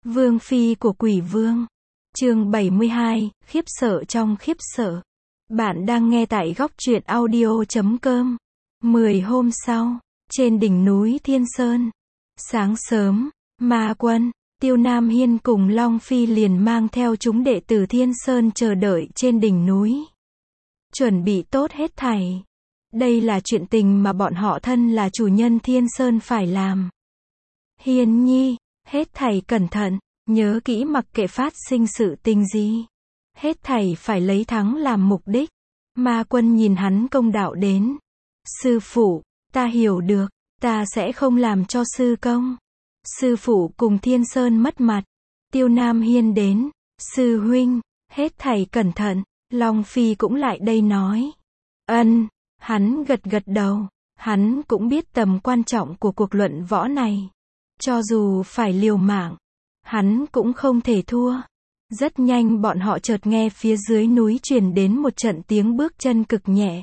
Vương phi của quỷ vương. Chương 72, khiếp sợ trong khiếp sợ. Bạn đang nghe tại góc truyện audio.com. 10 hôm sau, trên đỉnh núi Thiên Sơn. Sáng sớm, Ma Quân, Tiêu Nam Hiên cùng Long Phi liền mang theo chúng đệ tử Thiên Sơn chờ đợi trên đỉnh núi. Chuẩn bị tốt hết thảy. Đây là chuyện tình mà bọn họ thân là chủ nhân Thiên Sơn phải làm. Hiên nhi, hết thảy cẩn thận, nhớ kỹ mặc kệ phát sinh sự tình gì. Hết thảy phải lấy thắng làm mục đích. Ma Quân nhìn hắn công đạo đến. Sư phụ, ta hiểu được, ta sẽ không làm cho sư công. Sư phụ cùng Thiên Sơn mất mặt. Tiêu Nam Hiên đến. Sư huynh, hết thảy cẩn thận. Long Phi cũng lại đây nói. Ân, hắn gật gật đầu. Hắn cũng biết tầm quan trọng của cuộc luận võ này. Cho dù phải liều mạng, hắn cũng không thể thua. Rất nhanh bọn họ chợt nghe phía dưới núi truyền đến một trận tiếng bước chân cực nhẹ.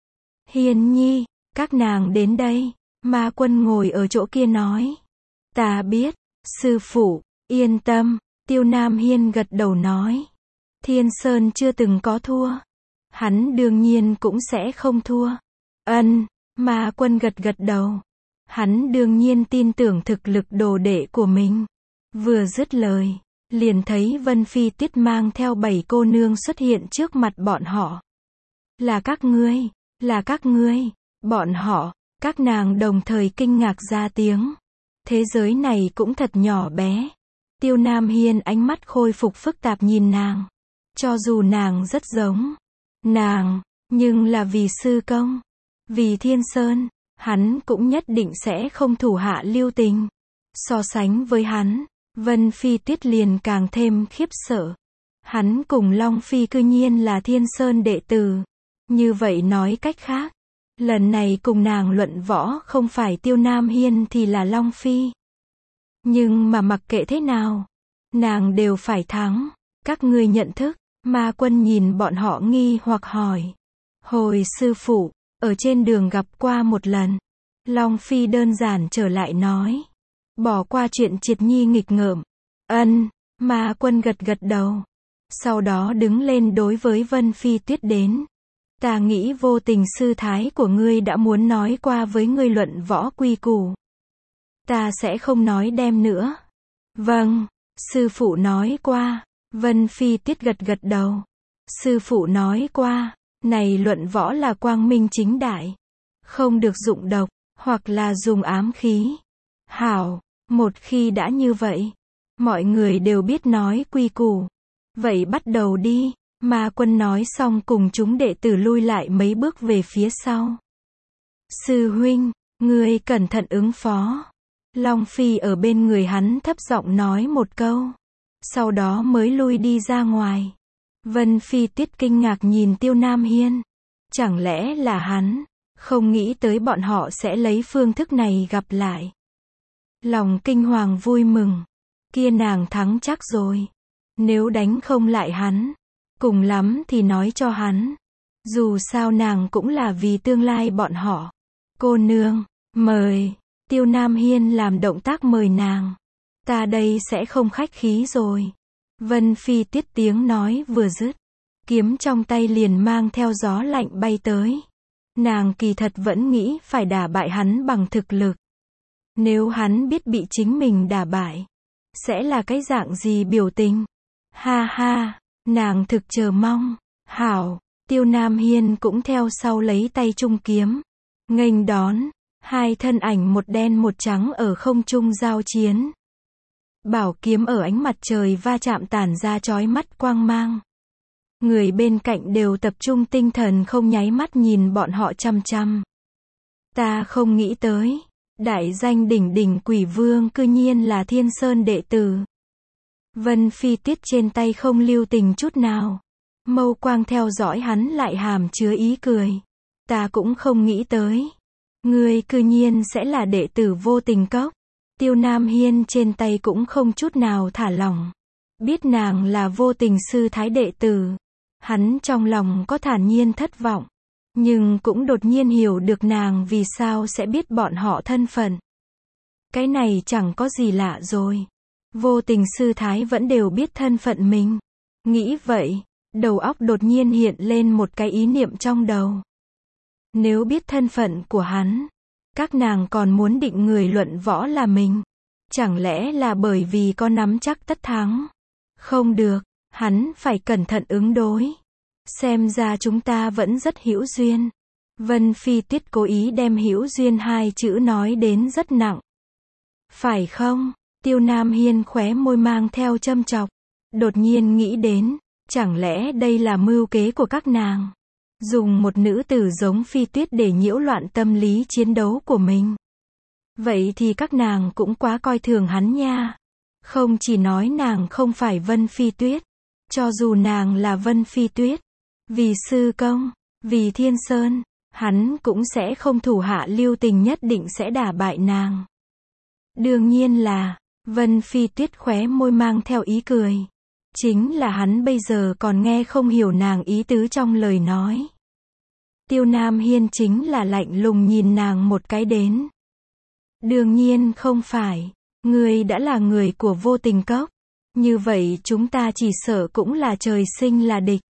Hiên nhi, các nàng đến đây. Ma Quân ngồi ở chỗ kia nói. Ta biết, sư phụ, yên tâm. Tiêu Nam Hiên gật đầu nói. Thiên Sơn chưa từng có thua. Hắn đương nhiên cũng sẽ không thua. Ân, Ma Quân gật gật đầu. Hắn đương nhiên tin tưởng thực lực đồ đệ của mình. Vừa dứt lời, liền thấy Vân Phi Tuyết mang theo 7 cô nương xuất hiện trước mặt bọn họ. Là các ngươi, là các ngươi. Bọn họ, các nàng đồng thời kinh ngạc ra tiếng. Thế giới này cũng thật nhỏ bé. Tiêu Nam Hiên ánh mắt khôi phục phức tạp nhìn nàng. Cho dù nàng rất giống nàng, nhưng là vì sư công, vì Thiên Sơn, hắn cũng nhất định sẽ không thủ hạ lưu tình. So sánh với hắn, Vân Phi Tuyết liền càng thêm khiếp sợ. Hắn cùng Long Phi cư nhiên là Thiên Sơn đệ tử. Như vậy nói cách khác, lần này cùng nàng luận võ không phải Tiêu Nam Hiên thì là Long Phi. Nhưng mà mặc kệ thế nào, nàng đều phải thắng. Các ngươi nhận thức. Ma Quân nhìn bọn họ nghi hoặc hỏi. Hồi sư phụ, ở trên đường gặp qua một lần. Long Phi đơn giản trở lại nói. Bỏ qua chuyện triệt nhi nghịch ngợm. Ân, Ma Quân gật gật đầu. Sau đó đứng lên đối với Vân Phi Tuyết đến. Ta nghĩ vô tình sư thái của ngươi đã muốn nói qua với ngươi luận võ quy củ. Ta sẽ không nói đem nữa. Vâng, sư phụ nói qua. Vân Phi Tuyết gật gật đầu. Sư phụ nói qua, này luận võ là quang minh chính đại. Không được dụng độc, hoặc là dùng ám khí. Hảo, một khi đã như vậy, mọi người đều biết nói quy củ. Vậy bắt đầu đi. Ma Quân nói xong cùng chúng đệ tử lui lại mấy bước về phía sau. Sư huynh, ngươi cẩn thận ứng phó. Long Phi ở bên người hắn thấp giọng nói một câu. Sau đó mới lui đi ra ngoài. Vân Phi Tuyết kinh ngạc nhìn Tiêu Nam Hiên. Chẳng lẽ là hắn không nghĩ tới bọn họ sẽ lấy phương thức này gặp lại. Lòng kinh hoàng vui mừng. Kia nàng thắng chắc rồi. Nếu đánh không lại hắn, cùng lắm thì nói cho hắn. Dù sao nàng cũng là vì tương lai bọn họ. Cô nương, mời. Tiêu Nam Hiên làm động tác mời nàng. Ta đây sẽ không khách khí rồi. Vân Phi Tuyết tiếng nói vừa dứt. Kiếm trong tay liền mang theo gió lạnh bay tới. Nàng kỳ thật vẫn nghĩ phải đả bại hắn bằng thực lực. Nếu hắn biết bị chính mình đả bại, sẽ là cái dạng gì biểu tình? Ha ha, nàng thực chờ mong. Hảo, Tiêu Nam Hiên cũng theo sau lấy tay trung kiếm. Nghênh đón, hai thân ảnh một đen một trắng ở không trung giao chiến. Bảo kiếm ở ánh mặt trời va chạm tản ra chói mắt quang mang. Người bên cạnh đều tập trung tinh thần không nháy mắt nhìn bọn họ chăm chăm. Ta không nghĩ tới, đại danh đỉnh đỉnh quỷ vương cư nhiên là Thiên Sơn đệ tử. Vân Phi Tuyết trên tay không lưu tình chút nào. Mâu quang theo dõi hắn lại hàm chứa ý cười. Ta cũng không nghĩ tới. Ngươi cư nhiên sẽ là đệ tử Vô Tình Cốc. Tiêu Nam Hiên trên tay cũng không chút nào thả lỏng. Biết nàng là Vô Tình sư thái đệ tử. Hắn trong lòng có thản nhiên thất vọng. Nhưng cũng đột nhiên hiểu được nàng vì sao sẽ biết bọn họ thân phận. Cái này chẳng có gì lạ rồi. Vô tình sư thái vẫn đều biết thân phận mình. Nghĩ vậy, đầu óc đột nhiên hiện lên một cái ý niệm trong đầu. Nếu biết thân phận của hắn, các nàng còn muốn định người luận võ là mình. Chẳng lẽ là bởi vì có nắm chắc tất thắng? Không được, hắn phải cẩn thận ứng đối. Xem ra chúng ta vẫn rất hữu duyên. Vân Phi Tuyết cố ý đem hữu duyên hai chữ nói đến rất nặng. Phải không? Tiêu Nam Hiên khóe môi mang theo châm chọc. Đột nhiên nghĩ đến, chẳng lẽ đây là mưu kế của các nàng? Dùng một nữ tử giống Phi Tuyết để nhiễu loạn tâm lý chiến đấu của mình. Vậy thì các nàng cũng quá coi thường hắn nha. Không chỉ nói nàng không phải Vân Phi Tuyết, cho dù nàng là Vân Phi Tuyết, vì sư công, vì Thiên Sơn, hắn cũng sẽ không thủ hạ lưu tình, nhất định sẽ đả bại nàng. Đương nhiên là, Vân Phi Tuyết khóe môi mang theo ý cười. Chính là hắn bây giờ còn nghe không hiểu nàng ý tứ trong lời nói. Tiêu Nam Hiên chính là lạnh lùng nhìn nàng một cái đến. Đương nhiên không phải, ngươi đã là người của Vô Tình Cốc. Như vậy chúng ta chỉ sợ cũng là trời sinh là địch.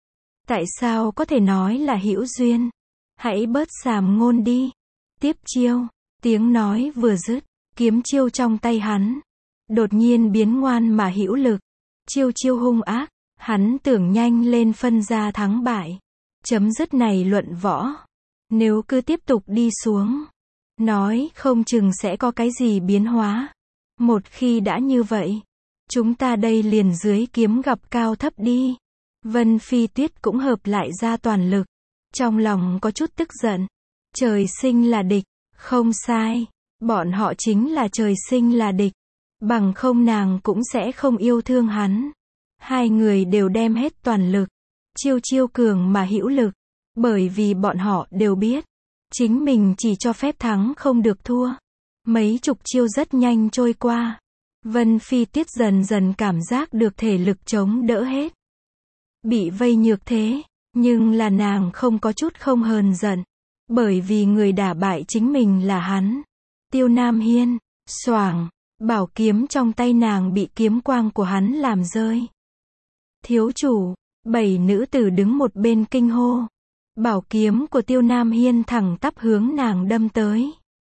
Tại sao có thể nói là hữu duyên? Hãy bớt sàm ngôn đi. Tiếp chiêu, tiếng nói vừa dứt, kiếm chiêu trong tay hắn đột nhiên biến ngoan mà hữu lực. Chiêu chiêu hung ác, hắn tưởng nhanh lên phân ra thắng bại. Chấm dứt này luận võ. Nếu cứ tiếp tục đi xuống, nói không chừng sẽ có cái gì biến hóa. Một khi đã như vậy, chúng ta đây liền dưới kiếm gặp cao thấp đi. Vân Phi Tuyết cũng hợp lại ra toàn lực. Trong lòng có chút tức giận. Trời sinh là địch, không sai. Bọn họ chính là trời sinh là địch. Bằng không nàng cũng sẽ không yêu thương hắn. Hai người đều đem hết toàn lực. Chiêu chiêu cường mà hữu lực. Bởi vì bọn họ đều biết, chính mình chỉ cho phép thắng không được thua. Mấy chục chiêu rất nhanh trôi qua. Vân Phi Tuyết dần dần cảm giác được thể lực chống đỡ hết. Bị vây nhược thế, nhưng là nàng không có chút không hờn giận. Bởi vì người đả bại chính mình là hắn. Tiêu Nam Hiên, xoảng, bảo kiếm trong tay nàng bị kiếm quang của hắn làm rơi. Thiếu chủ, 7 nữ tử đứng một bên kinh hô. Bảo kiếm của Tiêu Nam Hiên thẳng tắp hướng nàng đâm tới.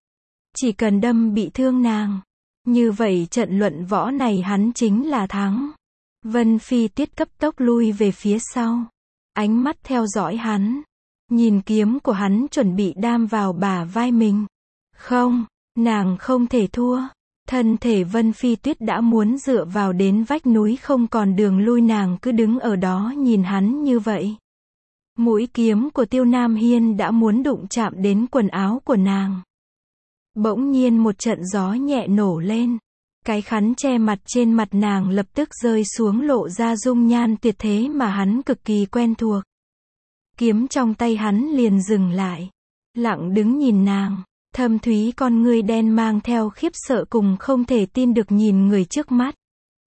Chỉ cần đâm bị thương nàng, như vậy trận luận võ này hắn chính là thắng. Vân Phi Tuyết cấp tốc lui về phía sau. Ánh mắt theo dõi hắn. Nhìn kiếm của hắn chuẩn bị đam vào bả vai mình. Không, nàng không thể thua. Thân thể Vân Phi Tuyết đã muốn dựa vào đến vách núi không còn đường lui, nàng cứ đứng ở đó nhìn hắn như vậy. Mũi kiếm của Tiêu Nam Hiên đã muốn đụng chạm đến quần áo của nàng. Bỗng nhiên một trận gió nhẹ nổ lên. Cái khăn che mặt trên mặt nàng lập tức rơi xuống, lộ ra dung nhan tuyệt thế mà hắn cực kỳ quen thuộc. Kiếm trong tay hắn liền dừng lại. Lặng đứng nhìn nàng. Thâm thúy con ngươi đen mang theo khiếp sợ cùng không thể tin được nhìn người trước mắt.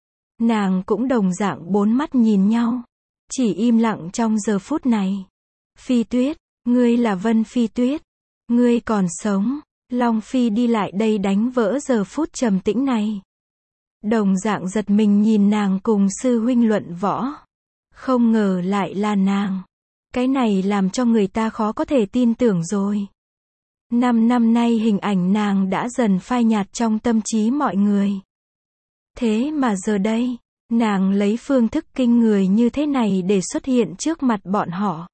Nàng cũng đồng dạng bốn mắt nhìn nhau. Chỉ im lặng trong giờ phút này. Phi Tuyết, ngươi là Vân Phi Tuyết. Ngươi còn sống. Long Phi đi lại đây đánh vỡ giờ phút trầm tĩnh này. Đồng dạng giật mình nhìn nàng cùng sư huynh luận võ. Không ngờ lại là nàng. Cái này làm cho người ta khó có thể tin tưởng rồi. 5 năm nay hình ảnh nàng đã dần phai nhạt trong tâm trí mọi người. Thế mà giờ đây, nàng lấy phương thức kinh người như thế này để xuất hiện trước mặt bọn họ.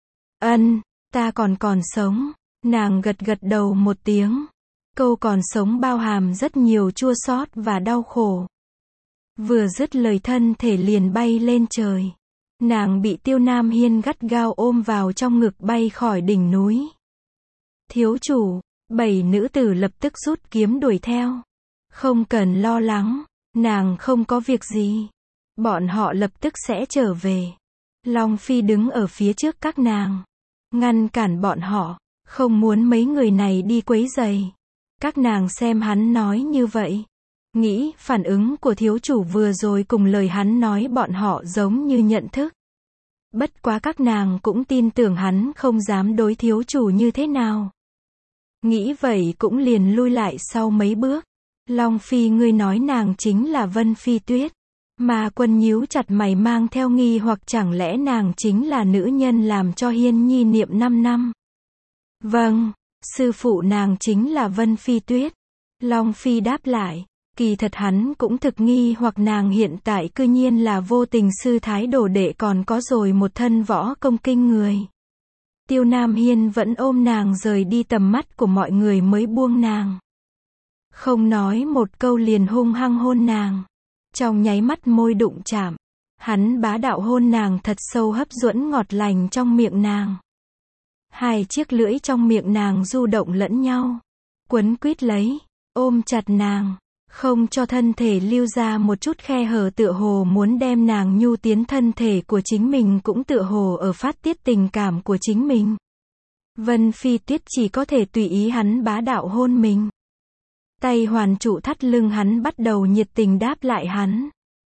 Ta còn sống. Nàng gật gật đầu một tiếng. Câu còn sống bao hàm rất nhiều chua xót và đau khổ. Vừa dứt lời thân thể liền bay lên trời. Nàng bị Tiêu Nam Hiên gắt gao ôm vào trong ngực bay khỏi đỉnh núi. Thiếu chủ, 7 nữ tử lập tức rút kiếm đuổi theo. Không cần lo lắng, nàng không có việc gì. Bọn họ lập tức sẽ trở về. Long Phi đứng ở phía trước các nàng. Ngăn cản bọn họ, không muốn mấy người này đi quấy rầy. Các nàng xem hắn nói như vậy. Nghĩ phản ứng của thiếu chủ vừa rồi cùng lời hắn nói bọn họ giống như nhận thức. Bất quá các nàng cũng tin tưởng hắn không dám đối thiếu chủ như thế nào. Nghĩ vậy cũng liền lui lại sau mấy bước. Long Phi ngươi nói nàng chính là Vân Phi Tuyết. Mà Quân nhíu chặt mày mang theo nghi hoặc chẳng lẽ nàng chính là nữ nhân làm cho Hiên Nhi niệm 5 năm. Vâng, sư phụ nàng chính là Vân Phi Tuyết. Long Phi đáp lại. Kỳ thật hắn cũng thực nghi hoặc nàng hiện tại cư nhiên là Vô Tình sư thái đồ đệ còn có rồi một thân võ công kinh người. Tiêu Nam Hiên vẫn ôm nàng rời đi tầm mắt của mọi người mới buông nàng. Không nói một câu liền hung hăng hôn nàng. Trong nháy mắt môi đụng chạm. Hắn bá đạo hôn nàng thật sâu hấp dẫn ngọt lành trong miệng nàng. Hai chiếc lưỡi trong miệng nàng du động lẫn nhau. Quấn quýt lấy, ôm chặt nàng. Không cho thân thể lưu ra một chút khe hở tựa hồ muốn đem nàng nhu tiến thân thể của chính mình cũng tựa hồ ở phát tiết tình cảm của chính mình. Vân Phi Tuyết chỉ có thể tùy ý hắn bá đạo hôn mình. Tay hoàn trụ thắt lưng hắn bắt đầu nhiệt tình đáp lại hắn.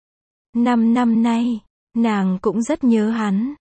5 năm nay, nàng cũng rất nhớ hắn.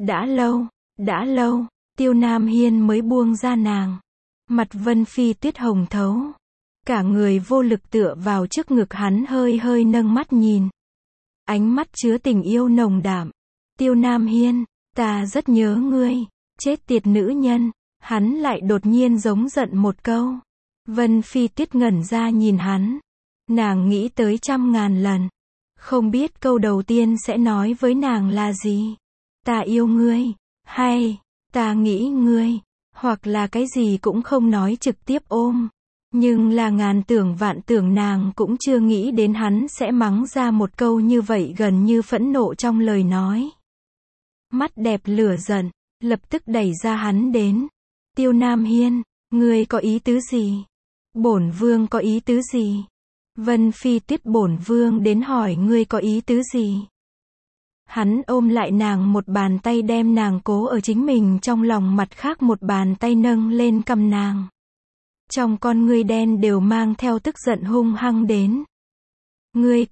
Đã lâu, Tiêu Nam Hiên mới buông ra nàng. Mặt Vân Phi Tuyết hồng thấu. Cả người vô lực tựa vào trước ngực hắn hơi hơi nâng mắt nhìn. Ánh mắt chứa tình yêu nồng đạm. Tiêu Nam Hiên, ta rất nhớ ngươi, chết tiệt nữ nhân. Hắn lại đột nhiên giống giận một câu. Vân Phi Tuyết ngẩn ra nhìn hắn. Nàng nghĩ tới 100.000 lần. Không biết câu đầu tiên sẽ nói với nàng là gì. Ta yêu ngươi, hay, ta nghĩ ngươi, hoặc là cái gì cũng không nói trực tiếp ôm. Nhưng là ngàn tưởng vạn tưởng nàng cũng chưa nghĩ đến hắn sẽ mắng ra một câu như vậy gần như phẫn nộ trong lời nói. Mắt đẹp lửa giận, lập tức đẩy ra hắn đến. Tiêu Nam Hiên, ngươi có ý tứ gì? Bổn vương có ý tứ gì? Vân Phi Tuyết bổn vương đến hỏi ngươi có ý tứ gì? Hắn ôm lại nàng một bàn tay đem nàng cố ở chính mình trong lòng mặt khác một bàn tay nâng lên cằm nàng. Trong con ngươi đen đều mang theo tức giận hung hăng đến. Ngươi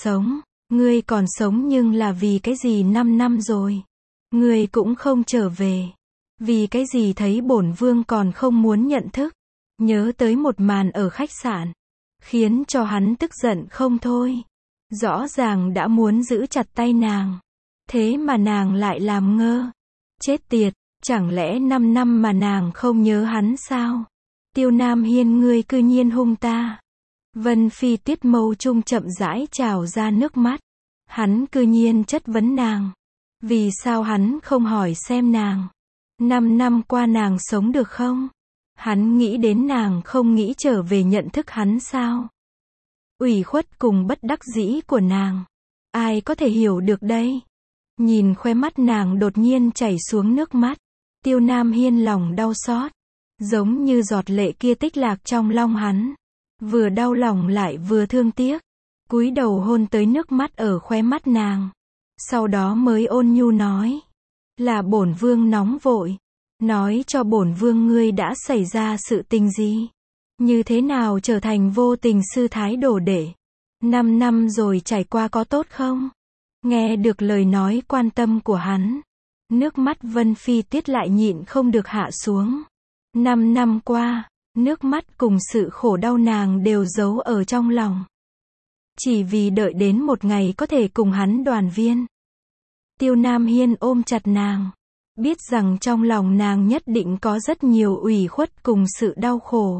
còn sống nhưng là vì cái gì 5 năm rồi? Ngươi cũng không trở về. Vì cái gì thấy bổn vương còn không muốn nhận thức? Nhớ tới một màn ở khách sạn. Khiến cho hắn tức giận không thôi. Rõ ràng đã muốn giữ chặt tay nàng. Thế mà nàng lại làm ngơ. Chết tiệt, chẳng lẽ 5 năm mà nàng không nhớ hắn sao? Tiêu Nam Hiên ngươi cư nhiên hung ta. Vân Phi Tuyết mâu trung chậm rãi trào ra nước mắt. Hắn cư nhiên chất vấn nàng. Vì sao hắn không hỏi xem nàng? 5 năm qua nàng sống được không? Hắn nghĩ đến nàng không nghĩ trở về nhận thức hắn sao? Ủy khuất cùng bất đắc dĩ của nàng. Ai có thể hiểu được đây? Nhìn khóe mắt nàng đột nhiên chảy xuống nước mắt. Tiêu Nam Hiên lòng đau xót. Giống như giọt lệ kia tích lạc trong lòng hắn. Vừa đau lòng lại vừa thương tiếc. Cúi đầu hôn tới nước mắt ở khóe mắt nàng. Sau đó mới ôn nhu nói. Là bổn vương nóng vội. Nói cho bổn vương ngươi đã xảy ra sự tình gì? Như thế nào trở thành Vô Tình sư thái đồ đệ? 5 năm rồi trải qua có tốt không? Nghe được lời nói quan tâm của hắn. Nước mắt Vân Phi Tuyết lại nhịn không được hạ xuống. 5 năm qua, nước mắt cùng sự khổ đau nàng đều giấu ở trong lòng. Chỉ vì đợi đến một ngày có thể cùng hắn đoàn viên. Tiêu Nam Hiên ôm chặt nàng. Biết rằng trong lòng nàng nhất định có rất nhiều ủy khuất cùng sự đau khổ.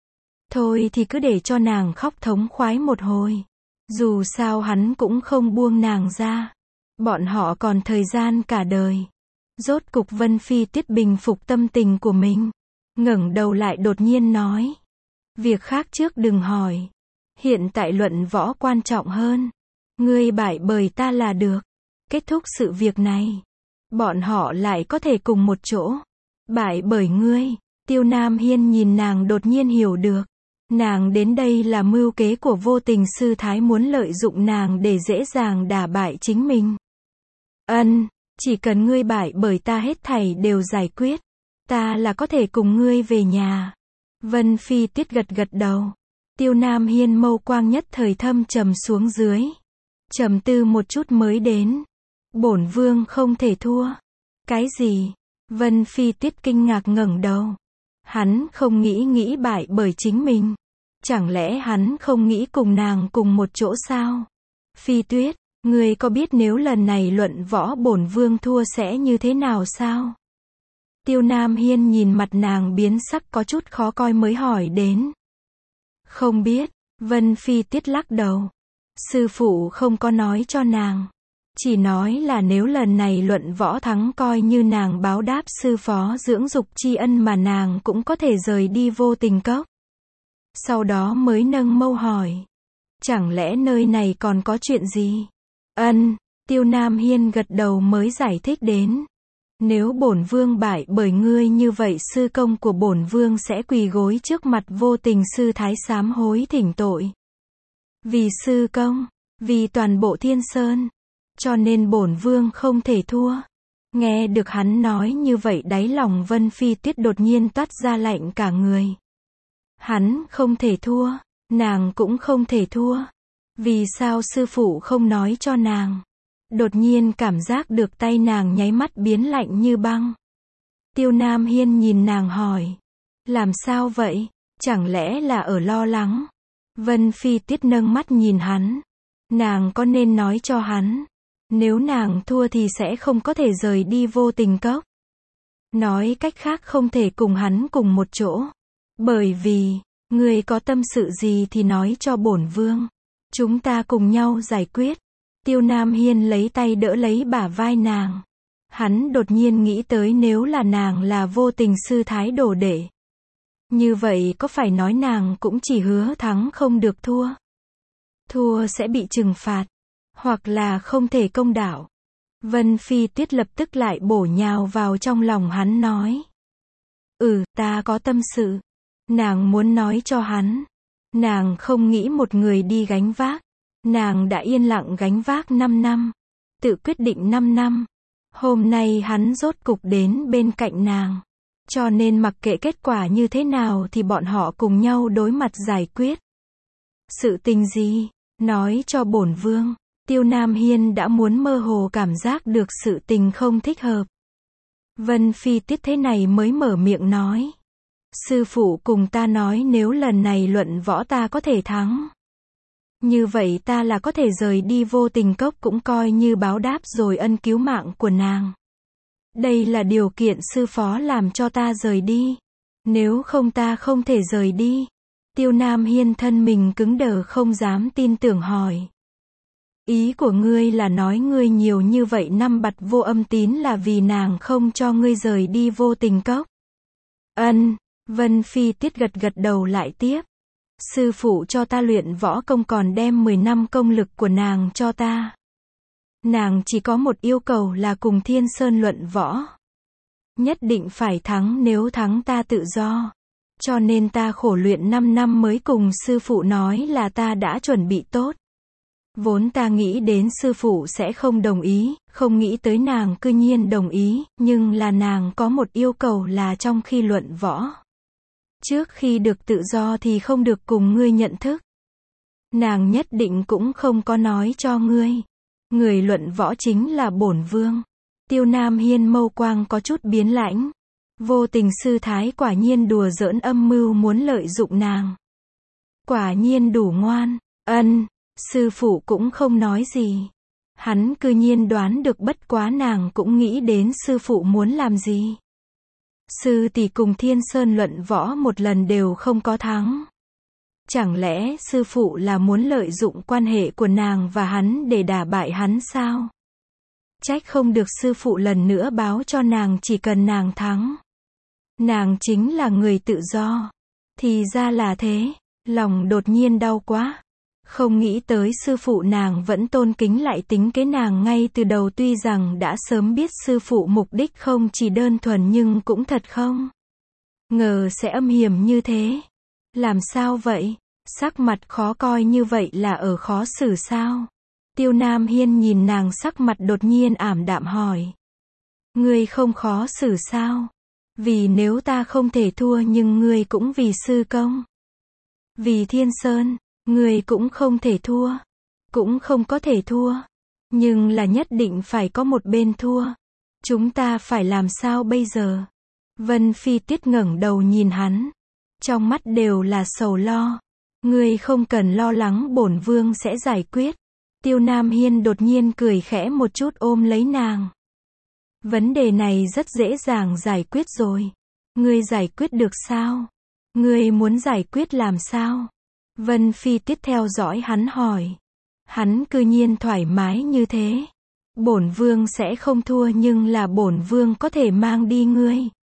Thôi thì cứ để cho nàng khóc thống khoái một hồi. Dù sao hắn cũng không buông nàng ra. Bọn họ còn thời gian cả đời. Rốt cục Vân Phi Tuyết bình phục tâm tình của mình. Ngẩng đầu lại đột nhiên nói. Việc khác trước đừng hỏi. Hiện tại luận võ quan trọng hơn. Ngươi bại bởi ta là được. Kết thúc sự việc này. Bọn họ lại có thể cùng một chỗ. Bại bởi ngươi. Tiêu Nam Hiên nhìn nàng đột nhiên hiểu được. Nàng đến đây là mưu kế của Vô Tình sư thái muốn lợi dụng nàng để dễ dàng đả bại chính mình. Chỉ cần ngươi bại bởi ta hết thảy đều giải quyết. Ta là có thể cùng ngươi về nhà. Vân Phi Tuyết gật gật đầu. Tiêu Nam Hiên mâu quang nhất thời thâm trầm xuống dưới. Trầm tư một chút mới đến. Bổn vương không thể thua. Cái gì? Vân Phi Tuyết kinh ngạc ngẩng đầu. Hắn không nghĩ bại bởi chính mình. Chẳng lẽ hắn không nghĩ cùng nàng cùng một chỗ sao? Phi Tuyết, ngươi có biết nếu lần này luận võ bổn vương thua sẽ như thế nào sao? Tiêu Nam Hiên nhìn mặt nàng biến sắc có chút khó coi mới hỏi đến. Không biết, Vân Phi Tuyết lắc đầu. Sư phụ không có nói cho nàng. Chỉ nói là nếu lần này luận võ thắng coi như nàng báo đáp sư phó dưỡng dục tri ân mà nàng cũng có thể rời đi Vô Tình Cốc. Sau đó mới nâng mâu hỏi. Chẳng lẽ nơi này còn có chuyện gì? Ân, Tiêu Nam Hiên gật đầu mới giải thích đến. Nếu bổn vương bại bởi ngươi như vậy sư công của bổn vương sẽ quỳ gối trước mặt Vô Tình sư thái sám hối thỉnh tội. Vì sư công, vì toàn bộ Thiên Sơn, cho nên bổn vương không thể thua. Nghe được hắn nói như vậy đáy lòng Vân Phi Tuyết đột nhiên toát ra lạnh cả người. Hắn không thể thua, nàng cũng không thể thua. Vì sao sư phụ không nói cho nàng? Đột nhiên cảm giác được tay nàng nháy mắt biến lạnh như băng. Tiêu Nam Hiên nhìn nàng hỏi. Làm sao vậy? Chẳng lẽ là ở lo lắng? Vân Phi Tuyết nâng mắt nhìn hắn. Nàng có nên nói cho hắn? Nếu nàng thua thì sẽ không có thể rời đi Vô Tình Cốc. Nói cách khác không thể cùng hắn cùng một chỗ. Bởi vì, ngươi có tâm sự gì thì nói cho bổn vương. Chúng ta cùng nhau giải quyết. Tiêu Nam Hiên lấy tay đỡ lấy bả vai nàng. Hắn đột nhiên nghĩ tới nếu là nàng là Vô Tình sư thái đồ đệ. Như vậy có phải nói nàng cũng chỉ hứa thắng không được thua? Thua sẽ bị trừng phạt. Hoặc là không thể công đạo. Vân Phi Tuyết lập tức lại bổ nhào vào trong lòng hắn nói. Ta có tâm sự. Nàng muốn nói cho hắn. Nàng không nghĩ một người đi gánh vác. Nàng đã yên lặng gánh vác 5 năm. Tự quyết định 5 năm. Hôm nay hắn rốt cục đến bên cạnh nàng. Cho nên mặc kệ kết quả như thế nào thì bọn họ cùng nhau đối mặt giải quyết. Sự tình gì? Nói cho bổn vương. Tiêu Nam Hiên đã muốn mơ hồ cảm giác được sự tình không thích hợp. Vân Phi Tuyết thế này mới mở miệng nói. Sư phụ cùng ta nói nếu lần này luận võ ta có thể thắng. Như vậy ta là có thể rời đi Vô Tình Cốc cũng coi như báo đáp rồi ân cứu mạng của nàng. Đây là điều kiện sư phó làm cho ta rời đi. Nếu không ta không thể rời đi. Tiêu Nam Hiên thân mình cứng đờ không dám tin tưởng hỏi. Ý của ngươi là nói ngươi nhiều như vậy năm bặt Vô Âm Tín là vì nàng không cho ngươi rời đi Vô Tình Cốc. Ân, Vân Phi Tuyết gật gật đầu lại tiếp. Sư phụ cho ta luyện võ công còn đem 10 năm công lực của nàng cho ta. Nàng chỉ có một yêu cầu là cùng Thiên Sơn luận võ. Nhất định phải thắng, nếu thắng ta tự do. Cho nên ta khổ luyện 5 năm mới cùng sư phụ nói là ta đã chuẩn bị tốt. Vốn ta nghĩ đến sư phụ sẽ không đồng ý, không nghĩ tới nàng cư nhiên đồng ý, nhưng là nàng có một yêu cầu là trong khi luận võ. Trước khi được tự do thì không được cùng ngươi nhận thức. Nàng nhất định cũng không có nói cho ngươi. Người luận võ chính là bổn vương. Tiêu Nam Hiên mâu quang có chút biến lãnh. Vô Tình sư thái quả nhiên đùa giỡn âm mưu muốn lợi dụng nàng. Quả nhiên đủ ngoan. Ân, sư phụ cũng không nói gì. Hắn cư nhiên đoán được bất quá nàng cũng nghĩ đến sư phụ muốn làm gì. Sư tỷ cùng Thiên Sơn luận võ một lần đều không có thắng. Chẳng lẽ sư phụ là muốn lợi dụng quan hệ của nàng và hắn để đả bại hắn sao? Trách không được sư phụ lần nữa báo cho nàng chỉ cần nàng thắng. Nàng chính là người tự do. Thì ra là thế, lòng đột nhiên đau quá. Không nghĩ tới sư phụ nàng vẫn tôn kính lại tính kế nàng ngay từ đầu, tuy rằng đã sớm biết sư phụ mục đích không chỉ đơn thuần nhưng cũng thật không ngờ sẽ âm hiểm như thế. Làm sao vậy? Sắc mặt khó coi như vậy là ở khó xử sao? Tiêu Nam Hiên nhìn nàng sắc mặt đột nhiên ảm đạm hỏi. Ngươi không khó xử sao? Vì nếu ta không thể thua nhưng ngươi cũng vì sư công. Vì Thiên Sơn. Ngươi cũng không thể thua. Cũng không có thể thua. Nhưng là nhất định phải có một bên thua. Chúng ta phải làm sao bây giờ? Vân Phi Tuyết ngẩng đầu nhìn hắn. Trong mắt đều là sầu lo. Ngươi không cần lo lắng, bổn vương sẽ giải quyết. Tiêu Nam Hiên đột nhiên cười khẽ một chút ôm lấy nàng. Vấn đề này rất dễ dàng giải quyết rồi. Ngươi giải quyết được sao? Ngươi muốn giải quyết làm sao? Vân Phi tiếp theo dõi hắn hỏi. Hắn cư nhiên thoải mái như thế. Bổn vương sẽ không thua, nhưng là bổn vương có thể mang đi ngươi.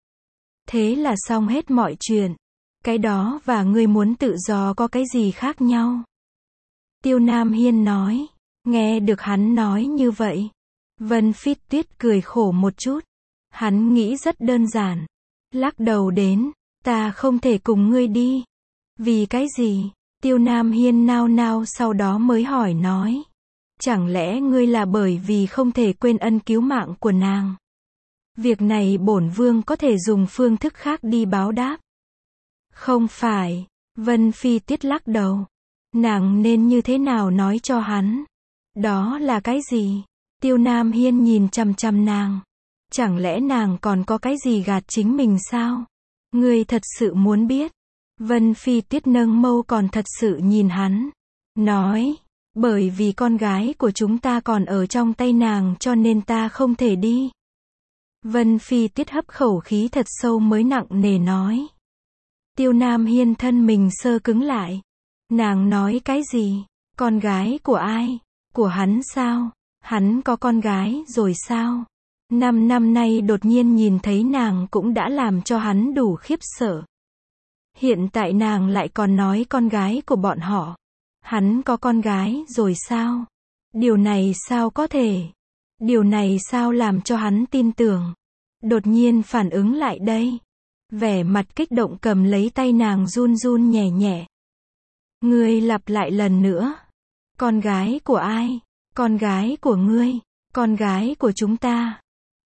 Thế là xong hết mọi chuyện. Cái đó và ngươi muốn tự do có cái gì khác nhau? Tiêu Nam Hiên nói. Nghe được hắn nói như vậy, Vân Phi Tuyết cười khổ một chút. Hắn nghĩ rất đơn giản. Lắc đầu đến, ta không thể cùng ngươi đi. Vì cái gì? Tiêu Nam Hiên nao nao sau đó mới hỏi nói. Chẳng lẽ ngươi là bởi vì không thể quên ân cứu mạng của nàng? Việc này bổn vương có thể dùng phương thức khác đi báo đáp. Không phải. Vân Phi Tuyết lắc đầu. Nàng nên như thế nào nói cho hắn? Đó là cái gì? Tiêu Nam Hiên nhìn chằm chằm nàng. Chẳng lẽ nàng còn có cái gì gạt chính mình sao? Ngươi thật sự muốn biết? Vân Phi Tuyết nâng mâu còn thật sự nhìn hắn. Nói, bởi vì con gái của chúng ta còn ở trong tay nàng cho nên ta không thể đi. Vân Phi Tuyết hấp khẩu khí thật sâu mới nặng nề nói. Tiêu Nam Hiên thân mình sơ cứng lại. Nàng nói cái gì? Con gái của ai? Của hắn sao? Hắn có con gái rồi sao? 5 năm nay đột nhiên nhìn thấy nàng cũng đã làm cho hắn đủ khiếp sợ. Hiện tại nàng lại còn nói con gái của bọn họ. Hắn có con gái rồi sao? Điều này sao có thể? Điều này sao làm cho hắn tin tưởng? Đột nhiên phản ứng lại đây. Vẻ mặt kích động cầm lấy tay nàng run run nhẹ nhẹ. Ngươi lặp lại lần nữa. Con gái của ai? Con gái của ngươi. Con gái của chúng ta.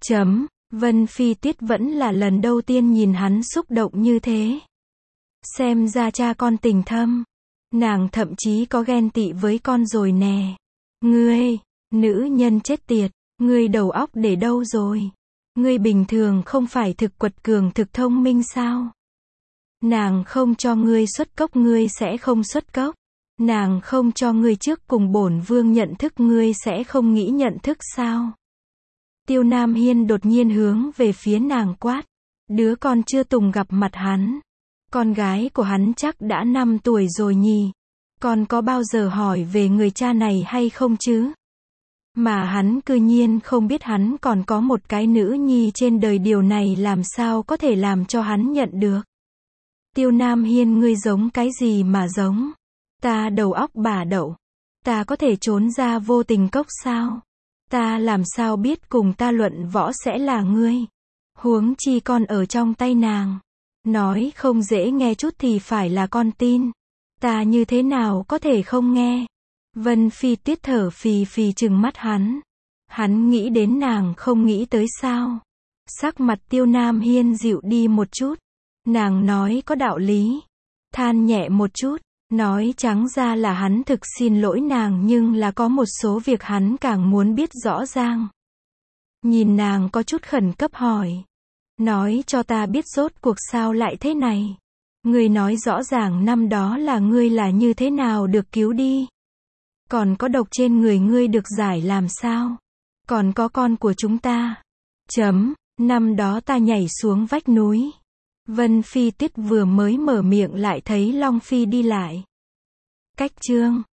Vân Phi Tuyết vẫn là lần đầu tiên nhìn hắn xúc động như thế. Xem ra cha con tình thâm. Nàng thậm chí có ghen tị với con rồi nè. Ngươi, nữ nhân chết tiệt, ngươi đầu óc để đâu rồi? Ngươi bình thường không phải thực quật cường thực thông minh sao? Nàng không cho ngươi xuất cốc ngươi sẽ không xuất cốc. Nàng không cho ngươi trước cùng bổn vương nhận thức ngươi sẽ không nghĩ nhận thức sao? Tiêu Nam Hiên đột nhiên hướng về phía nàng quát. Đứa con chưa từng gặp mặt hắn. Con gái của hắn chắc đã 5 tuổi rồi nhỉ? Con có bao giờ hỏi về người cha này hay không chứ? Mà hắn cư nhiên không biết hắn còn có một cái nữ nhi trên đời, điều này làm sao có thể làm cho hắn nhận được? Tiêu Nam Hiên, ngươi giống cái gì mà giống? Ta đầu óc bà đậu. Ta có thể trốn ra vô tình cốc sao? Ta làm sao biết cùng ta luận võ sẽ là ngươi? Huống chi con ở trong tay nàng. Nói không dễ nghe chút thì phải là con tin. Ta như thế nào có thể không nghe? Vân Phi Tuyết thở phì phì trừng mắt hắn. Hắn nghĩ đến nàng không nghĩ tới sao? Sắc mặt Tiêu Nam Hiên dịu đi một chút. Nàng nói có đạo lý. Than nhẹ một chút. Nói trắng ra là hắn thực xin lỗi nàng, nhưng là có một số việc hắn càng muốn biết rõ ràng. Nhìn nàng có chút khẩn cấp hỏi. Nói cho ta biết rốt cuộc sao lại thế này. Ngươi nói rõ ràng năm đó là ngươi là như thế nào được cứu đi. Còn có độc trên người ngươi được giải làm sao? Còn có con của chúng ta. Năm đó ta nhảy xuống vách núi. Vân Phi Tuyết vừa mới mở miệng lại thấy Long Phi đi lại. Cách chương